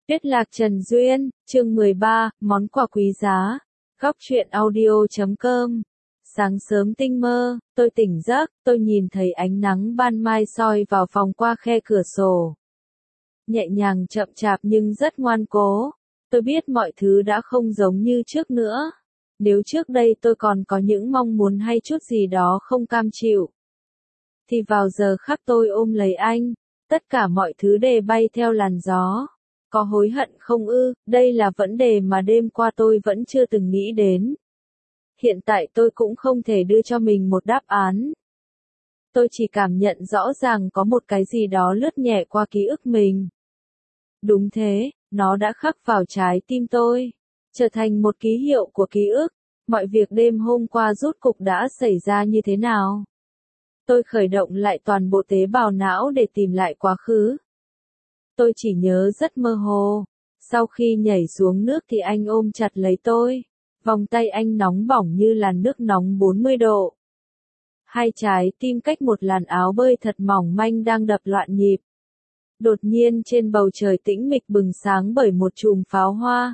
Tuyết Lạc Trần Duyên, chương 13, món quà quý giá. Góc truyện audio.com. Sáng sớm tinh mơ, tôi tỉnh giấc, tôi nhìn thấy ánh nắng ban mai soi vào phòng qua khe cửa sổ. Nhẹ nhàng chậm chạp nhưng rất ngoan cố. Tôi biết mọi thứ đã không giống như trước nữa. Nếu trước đây tôi còn có những mong muốn hay chút gì đó không cam chịu, thì vào giờ khắc tôi ôm lấy anh, tất cả mọi thứ đều bay theo làn gió. Có hối hận không ư? Đây là vấn đề mà đêm qua tôi vẫn chưa từng nghĩ đến. Hiện tại tôi cũng không thể đưa cho mình một đáp án. Tôi chỉ cảm nhận rõ ràng có một cái gì đó lướt nhẹ qua ký ức mình. Đúng thế, nó đã khắc vào trái tim tôi, trở thành một ký hiệu của ký ức. Mọi việc đêm hôm qua rốt cục đã xảy ra như thế nào? Tôi khởi động lại toàn bộ tế bào não để tìm lại quá khứ. Tôi chỉ nhớ rất mơ hồ. Sau khi nhảy xuống nước thì anh ôm chặt lấy tôi. Vòng tay anh nóng bỏng như làn nước nóng 40 độ. Hai trái tim cách một làn áo bơi thật mỏng manh đang đập loạn nhịp. Đột nhiên trên bầu trời tĩnh mịch bừng sáng bởi một chùm pháo hoa.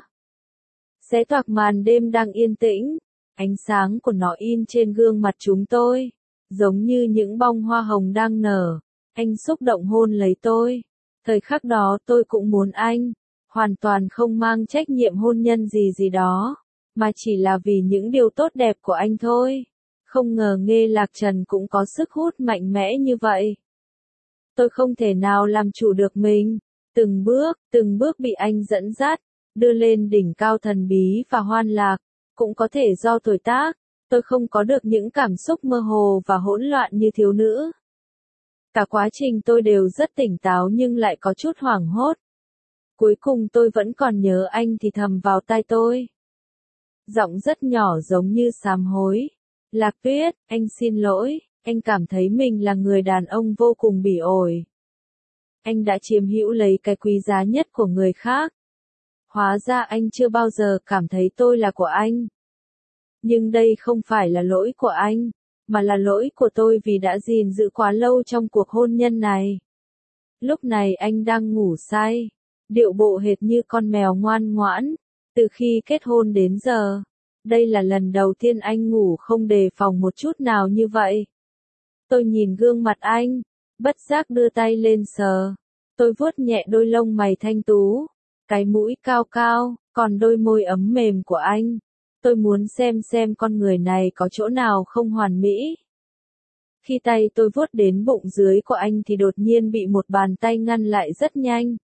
Xé toạc màn đêm đang yên tĩnh. Ánh sáng của nó in trên gương mặt chúng tôi, giống như những bông hoa hồng đang nở. Anh xúc động hôn lấy tôi. Thời khắc đó tôi cũng muốn anh, hoàn toàn không mang trách nhiệm hôn nhân gì đó, mà chỉ là vì những điều tốt đẹp của anh thôi. Không ngờ Nghê Lạc Trần cũng có sức hút mạnh mẽ như vậy. Tôi không thể nào làm chủ được mình, từng bước bị anh dẫn dắt, đưa lên đỉnh cao thần bí và hoan lạc. Cũng có thể do tuổi tác, tôi không có được những cảm xúc mơ hồ và hỗn loạn như thiếu nữ. Cả quá trình tôi đều rất tỉnh táo nhưng lại có chút hoảng hốt. Cuối cùng tôi vẫn còn nhớ anh thì thầm vào tai tôi. Giọng rất nhỏ giống như sám hối. Lạc Tuyết, anh xin lỗi, anh cảm thấy mình là người đàn ông vô cùng bỉ ổi. Anh đã chiếm hữu lấy cái quý giá nhất của người khác. Hóa ra anh chưa bao giờ cảm thấy tôi là của anh. Nhưng đây không phải là lỗi của anh, mà là lỗi của tôi vì đã gìn giữ quá lâu trong cuộc hôn nhân này. Lúc này anh đang ngủ say, điệu bộ hệt như con mèo ngoan ngoãn, từ khi kết hôn đến giờ. Đây là lần đầu tiên anh ngủ không đề phòng một chút nào như vậy. Tôi nhìn gương mặt anh, bất giác đưa tay lên sờ. Tôi vuốt nhẹ đôi lông mày thanh tú, cái mũi cao cao, còn đôi môi ấm mềm của anh. Tôi muốn xem con người này có chỗ nào không hoàn mỹ. Khi tay tôi vuốt đến bụng dưới của anh thì đột nhiên bị một bàn tay ngăn lại rất nhanh.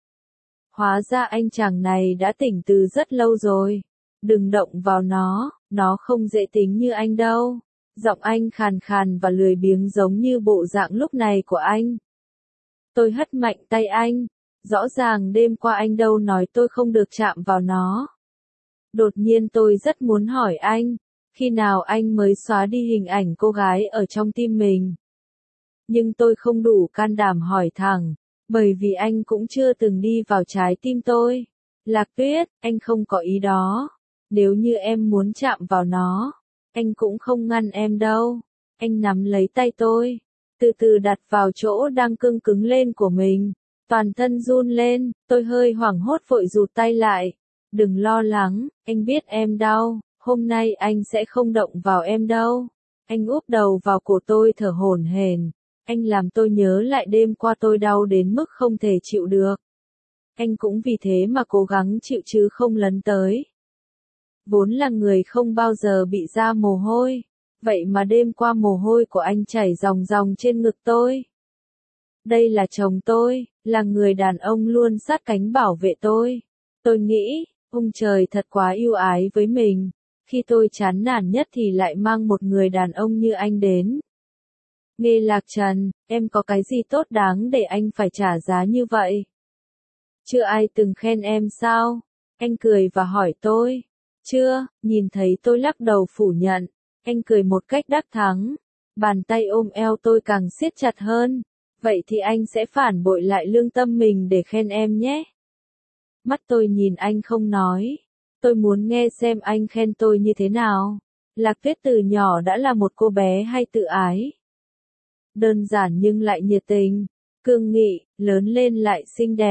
Hóa ra anh chàng này đã tỉnh từ rất lâu rồi. Đừng động vào nó không dễ tính như anh đâu. Giọng anh khàn khàn và lười biếng giống như bộ dạng lúc này của anh. Tôi hất mạnh tay anh. Rõ ràng đêm qua anh đâu nói tôi không được chạm vào nó. Đột nhiên tôi rất muốn hỏi anh, khi nào anh mới xóa đi hình ảnh cô gái ở trong tim mình. Nhưng tôi không đủ can đảm hỏi thẳng, bởi vì anh cũng chưa từng đi vào trái tim tôi. Lạc Tuyết, anh không có ý đó. Nếu như em muốn chạm vào nó, anh cũng không ngăn em đâu. Anh nắm lấy tay tôi, từ từ đặt vào chỗ đang căng cứng lên của mình. Toàn thân run lên, tôi hơi hoảng hốt vội rụt tay lại. Đừng lo lắng, anh biết em đau, hôm nay anh sẽ không động vào em đâu. Anh úp đầu vào cổ tôi thở hổn hển. Anh làm tôi nhớ lại đêm qua tôi đau đến mức không thể chịu được. Anh cũng vì thế mà cố gắng chịu chứ không lấn tới. Vốn là người không bao giờ bị ra mồ hôi, vậy mà đêm qua mồ hôi của anh chảy ròng ròng trên ngực tôi. Đây là chồng tôi, là người đàn ông luôn sát cánh bảo vệ tôi. Tôi nghĩ, ông trời thật quá ưu ái với mình. Khi tôi chán nản nhất thì lại mang một người đàn ông như anh đến. Nghê Lạc Trần, em có cái gì tốt đáng để anh phải trả giá như vậy? Chưa ai từng khen em sao? Anh cười và hỏi tôi. Chưa, nhìn thấy tôi lắc đầu phủ nhận. Anh cười một cách đắc thắng. Bàn tay ôm eo tôi càng siết chặt hơn. Vậy thì anh sẽ phản bội lại lương tâm mình để khen em nhé. Mắt tôi nhìn anh không nói. Tôi muốn nghe xem anh khen tôi như thế nào. Lạc Tuyết từ nhỏ đã là một cô bé hay tự ái. Đơn giản nhưng lại nhiệt tình, cương nghị, lớn lên lại xinh đẹp.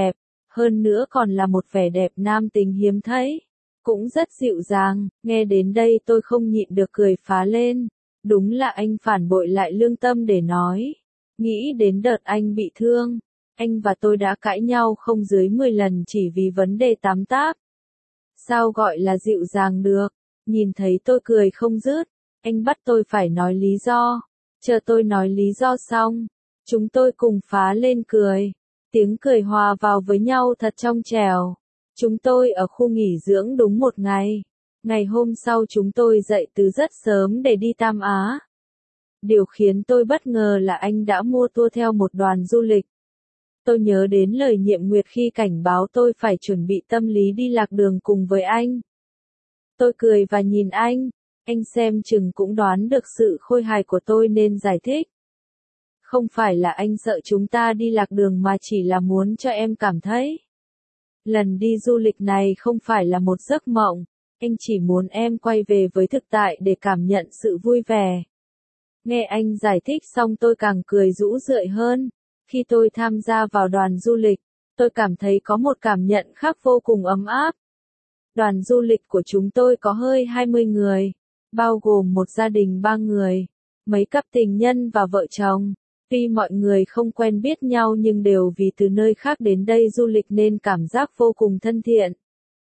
Hơn nữa còn là một vẻ đẹp nam tính hiếm thấy. Cũng rất dịu dàng, nghe đến đây tôi không nhịn được cười phá lên. Đúng là anh phản bội lại lương tâm để nói. Nghĩ đến đợt anh bị thương, anh và tôi đã cãi nhau không dưới 10 lần chỉ vì vấn đề tắm táp. Sao gọi là dịu dàng được? Nhìn thấy tôi cười không dứt, anh bắt tôi phải nói lý do. Chờ tôi nói lý do xong, chúng tôi cùng phá lên cười. Tiếng cười hòa vào với nhau thật trong trẻo. Chúng tôi ở khu nghỉ dưỡng đúng một ngày. Ngày hôm sau chúng tôi dậy từ rất sớm để đi Tam Á. Điều khiến tôi bất ngờ là anh đã mua tour theo một đoàn du lịch. Tôi nhớ đến lời Nhiệm Nguyệt khi cảnh báo tôi phải chuẩn bị tâm lý đi lạc đường cùng với anh. Tôi cười và nhìn anh xem chừng cũng đoán được sự khôi hài của tôi nên giải thích. Không phải là anh sợ chúng ta đi lạc đường mà chỉ là muốn cho em cảm thấy. Lần đi du lịch này không phải là một giấc mộng, anh chỉ muốn em quay về với thực tại để cảm nhận sự vui vẻ. Nghe anh giải thích xong tôi càng cười rũ rượi hơn. Khi tôi tham gia vào đoàn du lịch, tôi cảm thấy có một cảm nhận khác vô cùng ấm áp. Đoàn du lịch của chúng tôi có hơi 20 người, bao gồm một gia đình 3 người, mấy cặp tình nhân và vợ chồng. Tuy mọi người không quen biết nhau nhưng đều vì từ nơi khác đến đây du lịch nên cảm giác vô cùng thân thiện.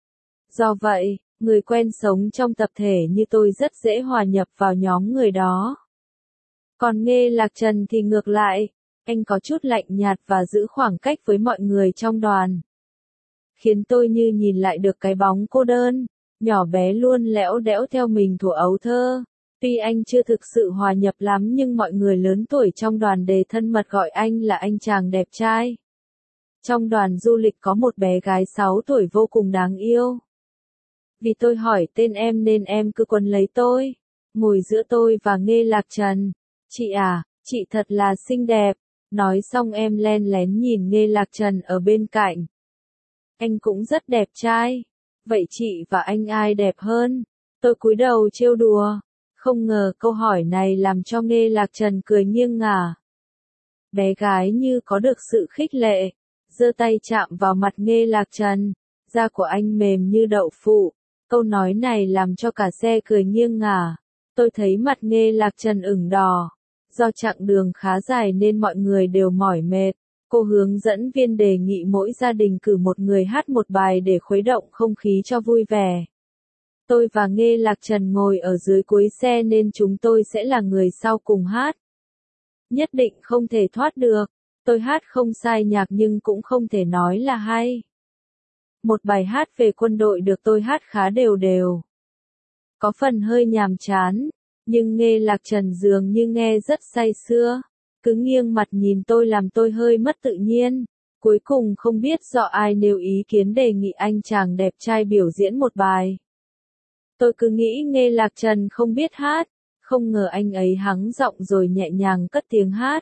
Do vậy, người quen sống trong tập thể như tôi rất dễ hòa nhập vào nhóm người đó. Còn Nghê Lạc Trần thì ngược lại, anh có chút lạnh nhạt và giữ khoảng cách với mọi người trong đoàn. Khiến tôi như nhìn lại được cái bóng cô đơn, nhỏ bé luôn lẽo đẽo theo mình thuở ấu thơ. Tuy anh chưa thực sự hòa nhập lắm nhưng mọi người lớn tuổi trong đoàn đề thân mật gọi anh là anh chàng đẹp trai. Trong đoàn du lịch có một bé gái 6 tuổi vô cùng đáng yêu. Vì tôi hỏi tên em nên em cứ quấn lấy tôi, ngồi giữa tôi và Nghê Lạc Trần. Chị à, chị thật là xinh đẹp. Nói xong em len lén nhìn Nghê Lạc Trần ở bên cạnh. Anh cũng rất đẹp trai. Vậy chị và anh ai đẹp hơn? Tôi cúi đầu trêu đùa. Không ngờ câu hỏi này làm cho Nghê Lạc Trần cười nghiêng ngả. Bé gái như có được sự khích lệ, giơ tay chạm vào mặt Nghê Lạc Trần. Da của anh mềm như đậu phụ. Câu nói này làm cho cả xe cười nghiêng ngả. Tôi thấy mặt Nghê Lạc Trần ửng đỏ. Do chặng đường khá dài nên mọi người đều mỏi mệt. Cô hướng dẫn viên đề nghị mỗi gia đình cử một người hát một bài để khuấy động không khí cho vui vẻ. Tôi và Nghê Lạc Trần ngồi ở dưới cuối xe nên chúng tôi sẽ là người sau cùng hát. Nhất định không thể thoát được. Tôi hát không sai nhạc nhưng cũng không thể nói là hay. Một bài hát về quân đội được tôi hát khá đều đều. Có phần hơi nhàm chán, nhưng Nghê Lạc Trần dường như nghe rất say sưa. Cứ nghiêng mặt nhìn tôi làm tôi hơi mất tự nhiên. Cuối cùng không biết do ai nêu ý kiến đề nghị anh chàng đẹp trai biểu diễn một bài. Tôi cứ nghĩ Nghê Lạc Trần không biết hát, không ngờ anh ấy hắng giọng rồi nhẹ nhàng cất tiếng hát.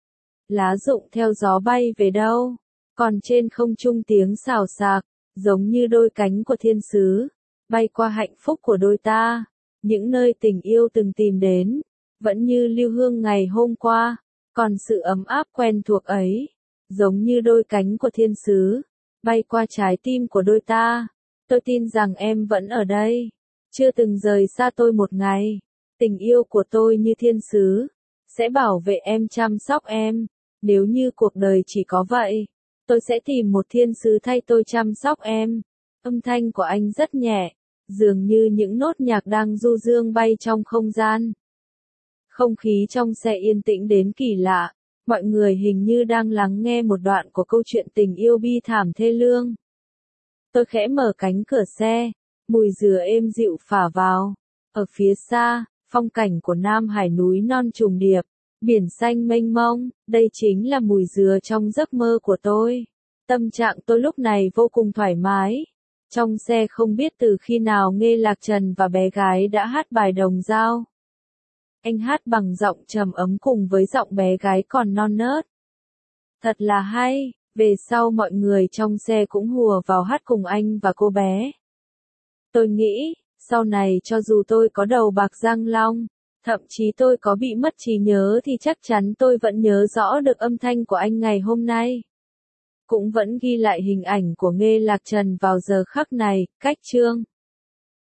Lá rụng theo gió bay về đâu, còn trên không trung tiếng xào xạc, giống như đôi cánh của thiên sứ, bay qua hạnh phúc của đôi ta, những nơi tình yêu từng tìm đến, vẫn như lưu hương ngày hôm qua, còn sự ấm áp quen thuộc ấy, giống như đôi cánh của thiên sứ, bay qua trái tim của đôi ta. Tôi tin rằng em vẫn ở đây, chưa từng rời xa tôi một ngày. Tình yêu của tôi như thiên sứ, sẽ bảo vệ em, chăm sóc em. Nếu như cuộc đời chỉ có vậy, tôi sẽ tìm một thiên sứ thay tôi chăm sóc em. Âm thanh của anh rất nhẹ, dường như những nốt nhạc đang du dương bay trong không gian. Không khí trong xe yên tĩnh đến kỳ lạ, mọi người hình như đang lắng nghe một đoạn của câu chuyện tình yêu bi thảm thê lương. Tôi khẽ mở cánh cửa xe, mùi dừa êm dịu phả vào. Ở phía xa, phong cảnh của Nam Hải núi non trùng điệp, biển xanh mênh mông, đây chính là mùi dừa trong giấc mơ của tôi. Tâm trạng tôi lúc này vô cùng thoải mái. Trong xe không biết từ khi nào Nghê Lạc Trần và bé gái đã hát bài Đồng Dao. Anh hát bằng giọng trầm ấm cùng với giọng bé gái còn non nớt. Thật là hay, về sau mọi người trong xe cũng hùa vào hát cùng anh và cô bé. Tôi nghĩ, sau này cho dù tôi có đầu bạc răng long, thậm chí tôi có bị mất trí nhớ thì chắc chắn tôi vẫn nhớ rõ được âm thanh của anh ngày hôm nay. cũng vẫn ghi lại hình ảnh của Nghê Lạc Trần vào giờ khắc này, cách chương